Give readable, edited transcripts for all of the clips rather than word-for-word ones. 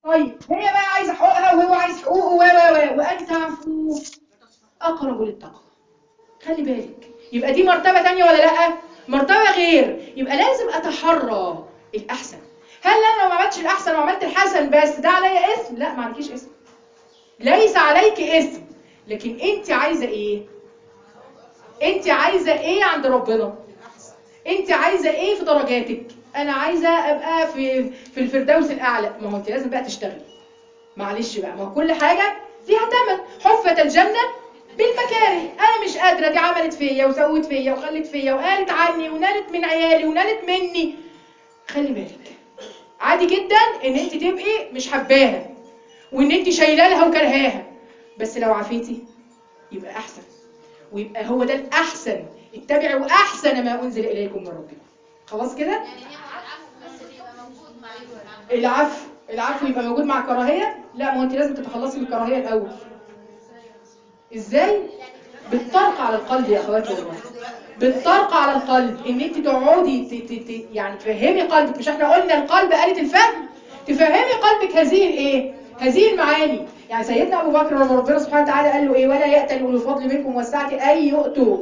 طيب هي بقى عايزه حقوقها وهو عايز حقوقه وان تعفو اقرب للتقوى. خلي بالك، يبقى دي مرتبه ثانيه ولا لا؟ مرتبه غير. يبقى لازم اتحرى الاحسن. هل انا لو ما عملتش الاحسن وعملت الحسن بس ده عليا اسم؟ لا، ما عليكيش اسم، ليس عليك اسم. لكن انت عايزه ايه؟ انت عايزه ايه عند ربنا؟ انت عايزه ايه في درجاتك؟ انا عايزه ابقى في الفردوس الاعلى. ما هو انت لازم بقى تشتغلي. معلش بقى، ما هو كل حاجه ليها ثمن. حفت الجنه بالمكاره. انا مش قادره، دي عملت فيا وسوت فيا وخلت فيا وقالت عني ونالت من عيالي ونالت مني. خلي بالك، عادي جدا ان انت تبقي مش حباها وان انت شايله لها وكرهاها، بس لو عافيتي يبقى احسن، ويبقى هو ده الاحسن. اتبعوا احسن ما انزل اليكم من ربكم. خلاص كده؟ يعني هي العفو بس بيبقى موجود مع العفو يبقى موجود مع الكراهيه؟ لا، ما هو انت لازم تتخلصي من الكراهيه الاول. ازاي؟ بالطرق على القلب يا اخواتي، والله بالطرق على القلب. ان انت تقعدي يعني تفهمي قلبك. مش احنا قلنا القلب آلة الفهم؟ تفهمي قلبك هذه الايه؟ هذه المعاني. يعني سيدنا ابو بكر لما ربنا سبحانه وتعالى قال له ايه؟ ولا يأتل اولو الفضل منكم والسعة ان يؤتوا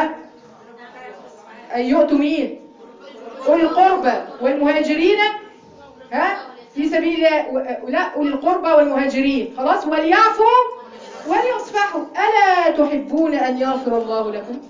ان يؤتوا مين؟ اولي القربى والمهاجرين في سبيل الله. لا، اولي القربى والمهاجرين، خلاص، وليعفوا وليصفحوا. الا تحبون ان يغفر الله لكم؟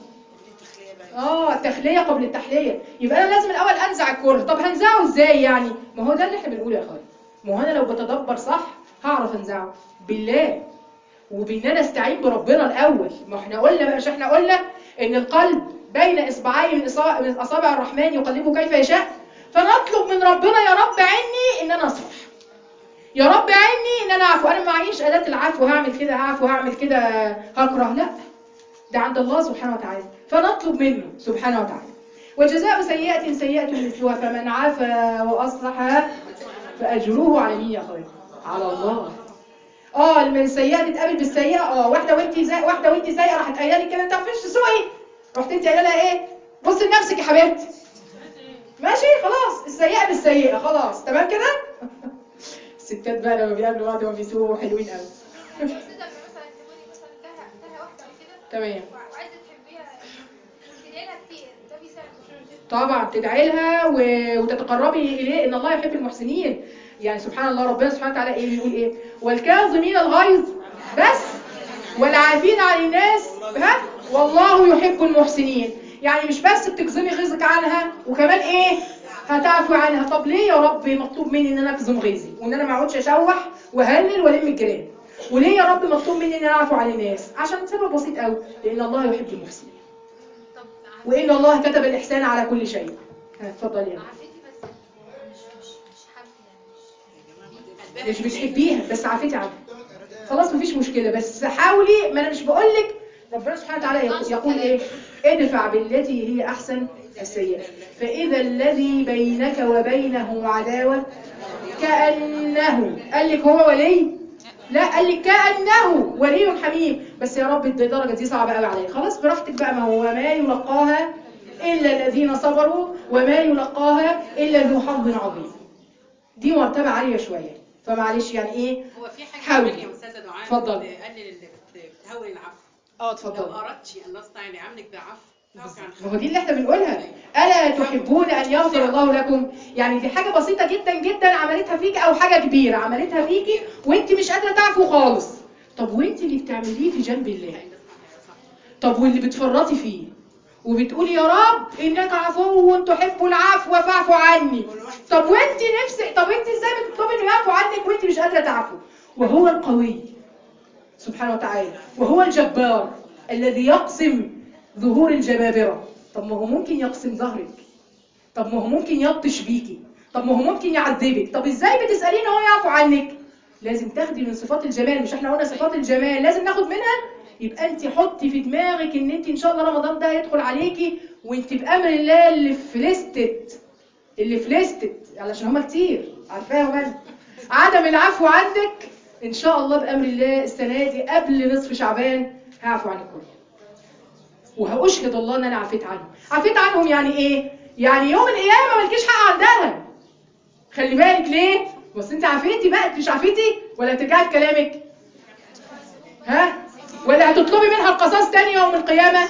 التخليه قبل التحليه. يبقى انا لازم الاول انزع الكره. طب هنزعه ازاي يعني؟ ما هو ده اللي احنا بنقوله يا اخويا. ما هو انا لو بتدبر صح هعرف انزعه بالله، وبان انا استعين بربنا الاول. ما احنا قلنا بقى، مش احنا قلنا ان القلب بين اصبعين من اصابع الرحمن يقلبه كيف يشاء؟ فنطلب من ربنا يا رب عني ان انا اصفح، يا رب عني ان انا اعفو. انا ما معيش اداه العفو، هعمل كده هعفو، هعمل كده هكره، لا، ده عند الله سبحانه وتعالى. فنطلب منه سبحانه وتعالى. وجزاء سيئة سيئة مثلها فمن عفا وأصلح فأجروه على مين يا أخويا؟ على الله. السيئة تتقابل بالسيئة. واحدة وانت سايقة راحت قايله لك كده انت ما تعرفيش تسوقي، رحت انت قايله لها ايه؟ بصي لنفسك يا حبيبتي. ماشي خلاص، السيئة بالسيئة، خلاص تمام كده. الستات بقى لما بيقابلوا بعض ما بيسوقوا حلوين قوي. مثلا تقولي مثلا انتهى واحده او كده، تمام، وعايزه تحبيها وتدعي لها كتير، ده بيساعد. طبعا تدعي لها وتتقربي اليه، ان الله يحب المحسنين. يعني سبحان الله، ربنا سبحانه وتعالى ايه بيقول ايه؟ والكاظمين الغيظ بس والعافين عن الناس والله يحب المحسنين. يعني مش بس بتكظمي غيظك عنها، وكمان ايه؟ هتعفو عنها. طب ليه يا رب مطلوب مني ان انا اكظم غيظي وان انا ما اقعدش اشوح وهلل والم الجيران؟ وليه يا رب مطلوب مني ان انا اعفو عن الناس؟ عشان سبب بسيط قوي، لان الله يحب المحسنين، وإن الله كتب الإحسان على كل شيء. اتفضلي. عافيتي بس مش حابه، مش بتحبيها بس عافيتي عنها، خلاص مفيش مشكلة. بس حاولي، ما أنا مش بقولك. ربنا سبحانه وتعالى يقول إيه؟ ادفع بالتي هي أحسن السيئة فإذا الذي بينك وبينه عداوة كأنه. قال لك هو ولي؟ لا، قال لك كأنه ولي حميم. بس يا رب الدرجة دي صعبة قوي عليا. خلاص براحتك بقى، ما هو ما يلقاها إلا الذين صبروا وما يلقاها إلا ذو حظ عظيم. دي مرتبة عالية شوية، فمعلش يعني ايه؟ هو في حاجة حاولي. كمان يا أستاذة دعاء اتفضل. بتقلل بتهون العفو. اتفضل. لو أردت أن نصنع لعملك بعفو فاعفي عن ما هو دي اللي احنا بنقولها. ألا تحبون أن يغفر الله لكم؟ يعني دي حاجة بسيطة جدا جدا عملتها فيك، أو حاجة كبيرة عملتها فيكي وانت مش قادرة تعفو خالص. طب وانت اللي بتعمليه في جنب الله؟ طب واللي بتفرطي فيه وبتقولي يا رب إنك عفو تحب العفو فاعفو عني. طب وانت نفسك، طب انت ازاي بتطلبي انه يعفو عنك وانت مش قادرة تعفو؟ وهو القوي سبحانه وتعالى، وهو الجبار الذي يقسم ظهور الجبابرة. طب ما هو ممكن يقسم ظهرك، طب ما هو ممكن يبطش بيكي، طب ما هو ممكن يعذبك. طب ازاي بتسألين هو يعفو عنك؟ لازم تاخدي من صفات الجمال. مش احنا قلنا صفات الجمال لازم ناخد منها؟ يبقى انت حطي في دماغك ان انت ان شاء الله رمضان ده هيدخل عليكي وانت بامر الله اللي فلستت علشان هما كتير عارفاهم انا. عدم العفو عندك ان شاء الله بامر الله السنه دي قبل نصف شعبان هعفو عن الكل، وهأشهد الله ان انا عفيت عنهم. عفيت عنهم يعني ايه؟ يعني يوم القيامه مالكيش حق عندها. خلي بالك ليه؟ بس انت عافيتي بقى، انت مش عافيتي ولا ترجعي في كلامك؟ ها؟ ولا هتطلبي منها القصاص تاني يوم القيامة؟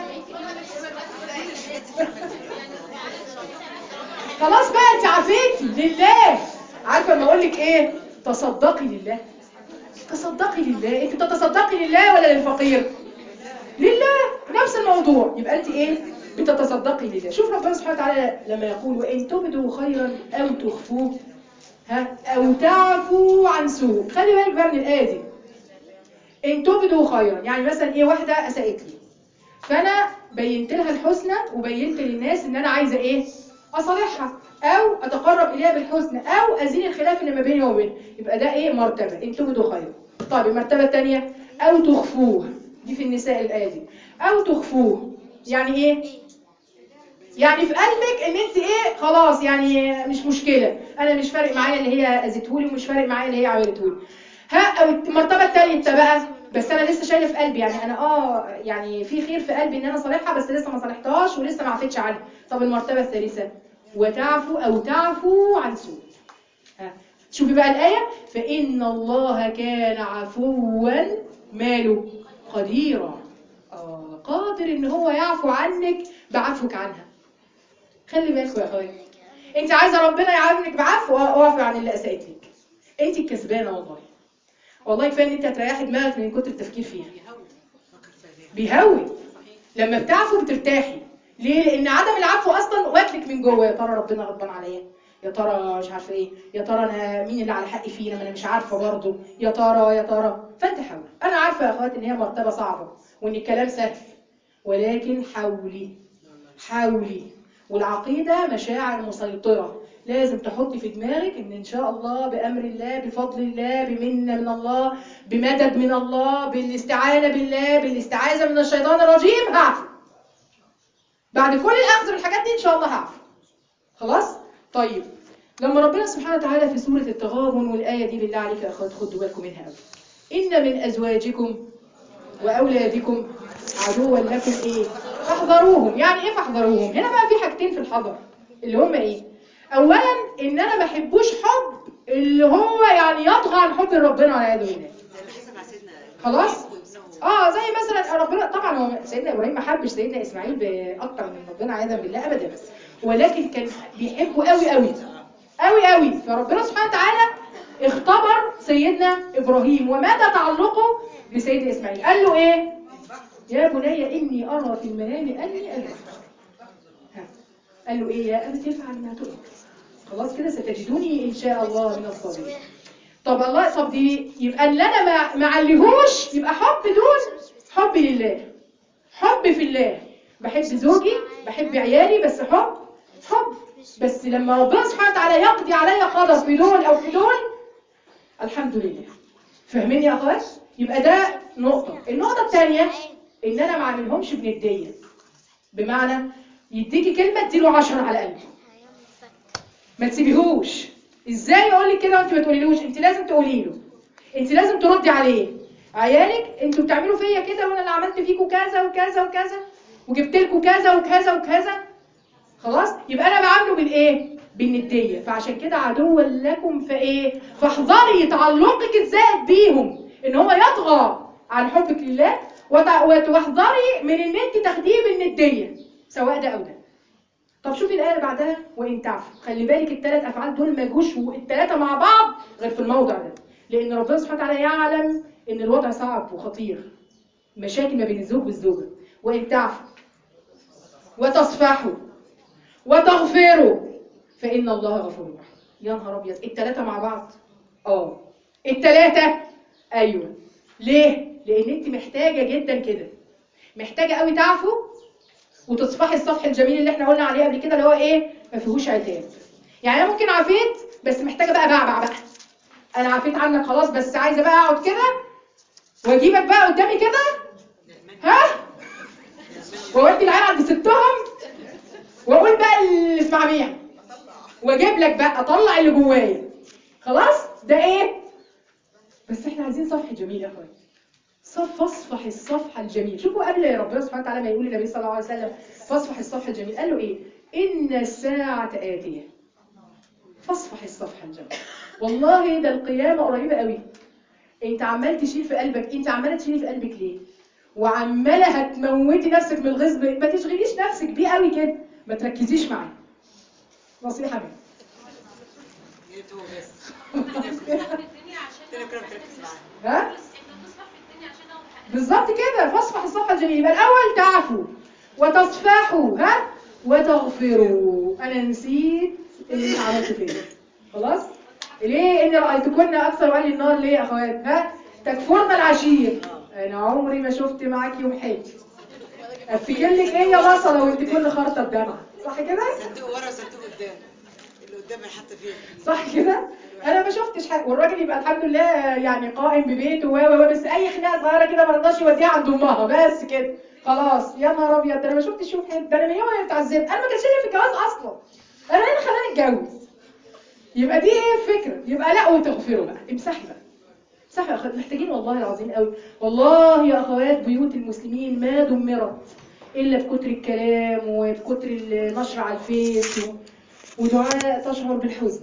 خلاص بقى انت عافيتي لله. عارفه ما اقول لك ايه؟ تصدقي لله. تصدقي لله. انت بتتصدقي لله ولا للفقير؟ لله. نفس الموضوع. يبقى انت ايه؟ بتتصدقي لله. شوف ربنا سبحانه وتعالى لما يقول وان تبدوا خيرا او تخفوه او تعفوا عن سوء. خلي بالك بقى من الايه دي. ان تبدوا خيرا يعني مثلا ايه؟ واحده اساءت لي، فانا بينت لها الحسنى وبينت للناس ان انا عايزه ايه؟ اصالحها او اتقرب اليها بالحسنى او ازيل الخلاف اللي ما بيني وبينها. يبقى ده ايه؟ مرتبه. ان تبدوا خيرا. طيب المرتبه الثانيه او تخفوه، دي في النساء الايه دي. او تخفوه يعني ايه؟ يعني في قلبك ان انت ايه؟ خلاص يعني مش مشكله، انا مش فارق معايا اللي هي اذتهولي ومش فارق معايا اللي هي عملتهولي. او المرتبه الثالثه بقى، بس انا لسه شايله في قلبي يعني انا يعني في خير في قلبي ان انا صالحها، بس لسه ما صالحتهاش ولسه ما عفتش عنها. طب المرتبه الثالثه وتعفو او تعفو عن سوء. شوفي بقى الايه، فان الله كان عفوا ماله قديرا. قادر ان هو يعفو عنك بعفوك عنها. خلي بالك يا اخويا، انت عايزه ربنا يعاملك بعفو، اعفي عن اللي اساءت لك. انت الكسبانه والله. والله كفايه ان انت هتريحي دماغك من كتر التفكير فيها. بيهون. لما بتعفو بترتاحي. ليه؟ لان عدم العفو اصلا واكلك من جوه. يا ترى ربنا غضبان عليا؟ يا ترى مش عارفه ايه؟ يا ترى انا مين اللي على حقي فينا؟ ما انا مش عارفه برضه. يا ترى. فانت حاولي. انا عارفه يا اخواتي ان هي مرتبه صعبه وان الكلام سهل، ولكن حاولي. والعقيده مشاعر مسيطره. لازم تحطي في دماغك ان شاء الله بامر الله بفضل الله بمنه من الله بمدد من الله بالاستعانه بالله بالاستعاذه من الشيطان الرجيم هعفو. بعد كل الاخذ بالحاجات دي ان شاء الله هعفو. خلاص؟ طيب لما ربنا سبحانه وتعالى في سوره التغابن والايه دي بالله عليك يا اخوات خدوا بالكم منها قوي. ان من ازواجكم واولادكم عدوا لكم ايه؟ فاحذروهم. يعني ايه فاحذروهم؟ هنا بقى في حاجتين في الحذر اللي هم ايه؟ اولا ان انا ما احبوش حب اللي هو يعني يطغى عن حب ربنا والعياذ بالله. خلاص؟ زي مثلا ربنا طبعا هو سيدنا ابراهيم ما حبش سيدنا اسماعيل باكتر من ربنا عياذا بالله ابدا، ولكن كان بيحبه قوي. فربنا سبحانه وتعالى اختبر سيدنا ابراهيم ومدى تعلقه بسيدنا اسماعيل. قال له ايه؟ يا بني اني ارى في المنام اني اذبحك. قال له ايه؟ يا ابت افعل ما تؤمر. خلاص كده ستجدوني ان شاء الله من الصابرين. طب دي يبقى اللي انا ما عليهوش يبقى حب دون حب لله. حب في الله. بحب زوجي بحب عيالي بس حب. بس لما ربنا سبحانه وتعالى يقضي عليا قدر في دول او في دول الحمد لله. فاهمين يا اخوات؟ يبقى ده نقطه. النقطه الثانيه ان انا ما اعملهمش بنديه. بمعنى يديكي كلمه اديله 10 على الاقل. ما تسيبيهوش. ازاي اقول لك كده وانت ما تقوليلوش؟ انت لازم تقولي له، انت لازم تردي عليه. عيالك انتوا بتعملوا فيا كده وانا اللي عملت فيكم كذا وكذا وكذا وجبت لكم كذا وكذا وكذا. خلاص؟ يبقى انا بعامله بالايه؟ بالنديه. فعشان كده عدوا لكم فايه؟ فاحذري تعلقك الزائد بيهم ان هو يطغى عن حبك لله، وتحذري من ان انت تاخديه بالنديه سواء ده او ده. طب شوفي الآية اللي بعدها وإن تعفوا. خلي بالك الثلاث أفعال دول ما جوش الثلاثة مع بعض غير في الموضع ده، لأن ربنا سبحانه وتعالى يعلم إن الوضع صعب وخطير، مشاكل ما بين الزوج والزوجة. وإن تعفوا وتصفحوا وتغفروا فإن الله غفور رحيم. يا نهار أبيض، الثلاثة مع بعض؟ الثلاثة أيوه. ليه؟ لأن أنت محتاجة جدا كده، محتاجة قوي تعفوا وتصفحي الصفح الجميل اللي احنا قلنا عليه قبل كده اللي هو ايه؟ ما فيهوش عتاب. يعني انا ممكن عافيت بس محتاجه بقى بعبع بقى. انا عافيت عنك خلاص بس عايزه بقى اقعد كده واجيبك بقى قدامي كده واودي العيال عند ستهم واقول بقى اللي في معميها واجيب لك بقى اطلع اللي جوايا. خلاص ده ايه؟ بس احنا عايزين صفح جميل يا اخويا. فاصفح الصفحه الجميل. شوفوا قبل ربنا سبحانه وتعالى ما يقول للنبي صلى الله عليه وسلم فاصفح الصفحه الجميل قال له ايه؟ ان الساعه اتيه فاصفح الصفحه الجميل. والله ده القيامه قريبه قوي. انت عمال تشيل في قلبك، انت عماله تشيلي في قلبك ليه؟ وعماله هتموتي نفسك من الغيظ، ما تشغليش نفسك بيه قوي كده، ما تركزيش معاه. نصيحه مني. يا ريت هو بس تصبح في الدنيا عشان تاني كده ناخد بتركز معايا. ها؟ انه تصبح في الدنيا عشان ناخد حقنا. بالظبط كده، فاصفح الصفحه الجميله. يبقى الاول تعفوا وتصفحوا، ها، وتغفروا. انا نسيت اللي انت عملته فيا، خلاص. ليه؟ اني رايتكن اكثر اهل النار. ليه يا اخوات؟ ها، تكفرن العشير. انا عمري ما شفت معاك يوم حلو. افتكر لك ايه يا بصله وانت كل خرطه بدمعه، صح كده؟ صندوق ورا وصندوق قدام، اللي قدام هيحط فيه. صح كده؟ انا ما شفتش حاجه، والراجل يبقى الحمد لله يعني قائم ببيته و بس اي خناقه صغيره كده ما رضاش يوديها عند امها، بس كده خلاص. يا نهار ابيض، ده انا ما شفتش يوم حلو، ده انا من يوم ما اتعذبت. انا ما كانش ليا في الجواز اصلا، انا ايه اللي خلاني اتجوز؟ يبقى دي ايه الفكره؟ يبقى لا، وتغفروا بقى، امسحي بقى. صح يا اخوات، محتاجين والله العظيم قوي. والله يا اخوات بيوت المسلمين ما دمرت الا بكتر الكلام وبكتر النشر على الفيس ودعاء تشعر بالحزن.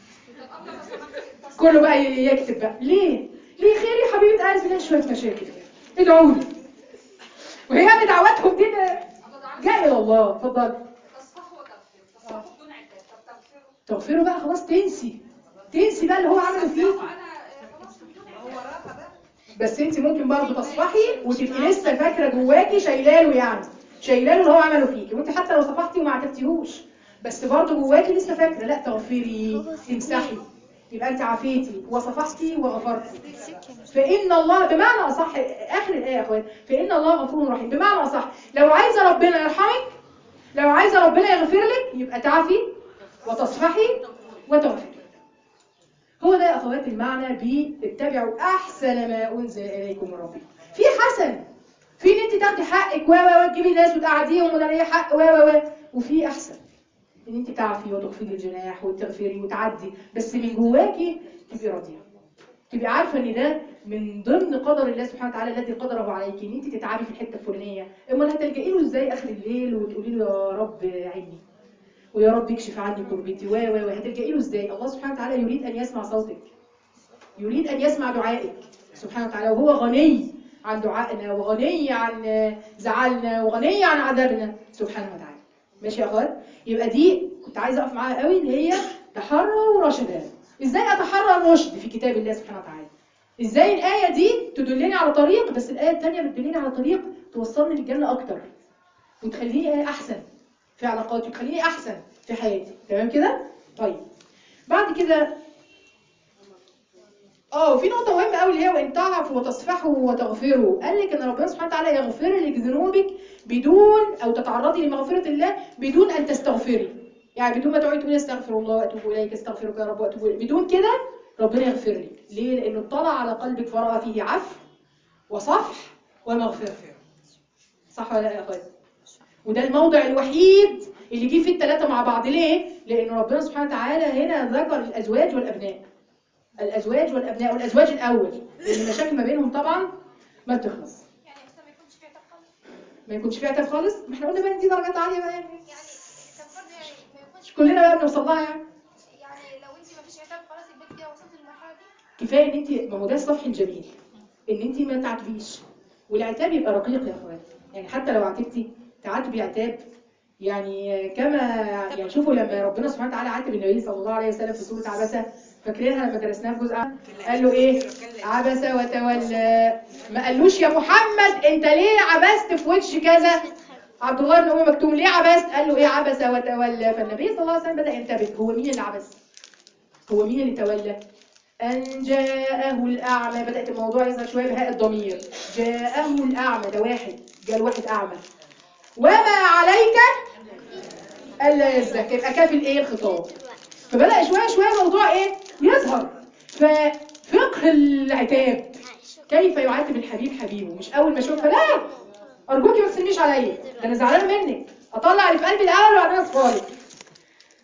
كله بقى يكتب بقى. ليه خير يا حبيبه قلبي؟ ليه شويه مشاكل، ادعوا لي. وهي يعني دعواتهم دي جايه الى الله. اتفضلي. تصفحوا وتغفروا، تصفحوا بدون عتاب، طب تغفروا بقى، خلاص تنسي بقى اللي هو عمله فيكي. انا خلاص بدون عتاب. بس انت ممكن برضه تصفحي وتبقي لسه فاكره جواكي شايلاله، يعني شايلاله اللي هو عمله فيكي، وانت حتى لو صفحتي وما عتبتيهوش بس برضه جواكي لسه فاكره. لا، تغفري، تمسحي، يبقى انت عفيتي وصفحتي وغفرتي. فان الله، بمعنى اصح اخر الايه يا اخوات، فان الله غفور رحيم. بمعنى اصح، لو عايزه ربنا يرحمك، لو عايزه ربنا يغفر لك، يبقى تعفي وتصفحي وتغفري. هو ده يا اخوات المعنى باتبعوا احسن ما انزل اليكم من ربكم. في حسن، في ان انت تاخدي حقك وتجيبي ناس وتقعديهم ولا ليه حق وفي احسن ان انت تعفي وتخفضي الجناح وتغفري وتعدي، بس من جواكي تبقي راضيه، تبقي عارفه ان ده من ضمن قدر الله سبحانه وتعالى الذي قدره عليك، ان انت تتعبي في الحته الفلانيه. امال هتلجئي له ازاي اخر الليل وتقولي له يا رب عيني ويا رب اكشف عني كربتي وهتلجئي له ازاي؟ الله سبحانه وتعالى يريد ان يسمع صوتك، يريد ان يسمع دعائك سبحانه وتعالى، وهو غني عن دعائنا وغني عن زعلنا وغني عن عذابنا سبحانه وتعالى. ماشي يا اخوات؟ يبقى دي كنت عايزه اقف معاها قوي، اللي هي تحروا رشدا. ازاي اتحرى الرشد في كتاب الله سبحانه وتعالى؟ ازاي الايه دي تدلني على طريق، بس الايه الثانيه بتدلني على طريق توصلني للجنه اكتر وتخليني احسن في علاقاتي وتخليني احسن في حياتي. تمام كده؟ طيب بعد كده وفي نقطة مهمة قوي اللي هي وإن تعفوا وتصفحوا وتغفروا. قال لك إن ربنا سبحانه وتعالى يغفر لك ذنوبك بدون، أو تتعرضي لمغفرة الله بدون أن تستغفري، يعني بدون ما تقعدي تقولي استغفر الله وأتوب إليك، استغفرك يا رب وأتوب إليك، بدون كده ربنا يغفر لك. ليه؟ لأنه اطلع على قلبك فرأى فيه عفو وصفح ومغفرة. صح ولا لا يا أخواتي؟ وده الموضع الوحيد اللي جه فيه الثلاثة مع بعض. ليه؟ لأن ربنا سبحانه وتعالى هنا ذكر الأزواج والأبناء، الأزواج والأبناء، والأزواج الأول، لأن المشاكل ما بينهم طبعا ما بتخلص. يعني اصلا ما يكونش في عتاب خالص. ما يكونش في عتاب خالص؟ ما احنا قلنا بقى ان دي درجات عالية بقى، يعني كان فرض يعني ما يكونش مش كلنا بقى بنوصل لها يعني. يعني لو انت ما فيش عتاب خلاص يبقى انت كده وصلت للمرحله دي. كفاية ان انت، ما هو ده الصفح الجميل، ان انت ما تعاتبيش، والعتاب يبقى رقيق يا اخوات. يعني حتى لو عاتبتي تعاتبي عتاب يعني كما، يعني شوفوا لما ربنا سبحانه وتعالى عاتب النبي صلى الله عليه وسلم في سورة عبسة، فاكرينها لما درسناها في جزء قال له ايه؟ عبس وتولى. ما قالوش يا محمد انت ليه عبست في وجه كذا؟ عبد الله بن ام مكتوم ليه عبست؟ قال له ايه؟ عبس وتولى. فالنبي صلى الله عليه وسلم بدأ ينتبه، هو مين اللي عبس؟ هو مين اللي تولى؟ أن جاءه الأعمى. بدأت الموضوع يظهر شوية بهاء الضمير، جاءه الأعمى، ده واحد، جاء الواحد أعمى. وما عليك ألا يزكى، يبقى كافل إيه الخطاب. فبدأ شوية الموضوع إيه يظهر. ففقه العتاب، كيف يعاتب الحبيب حبيبه، مش أول ما أشوفها لا أرجوكي ما تسلميش عليا، ده أنا زعلانة منك، أطلع اللي في قلبي الأول وبعدين أصفالك.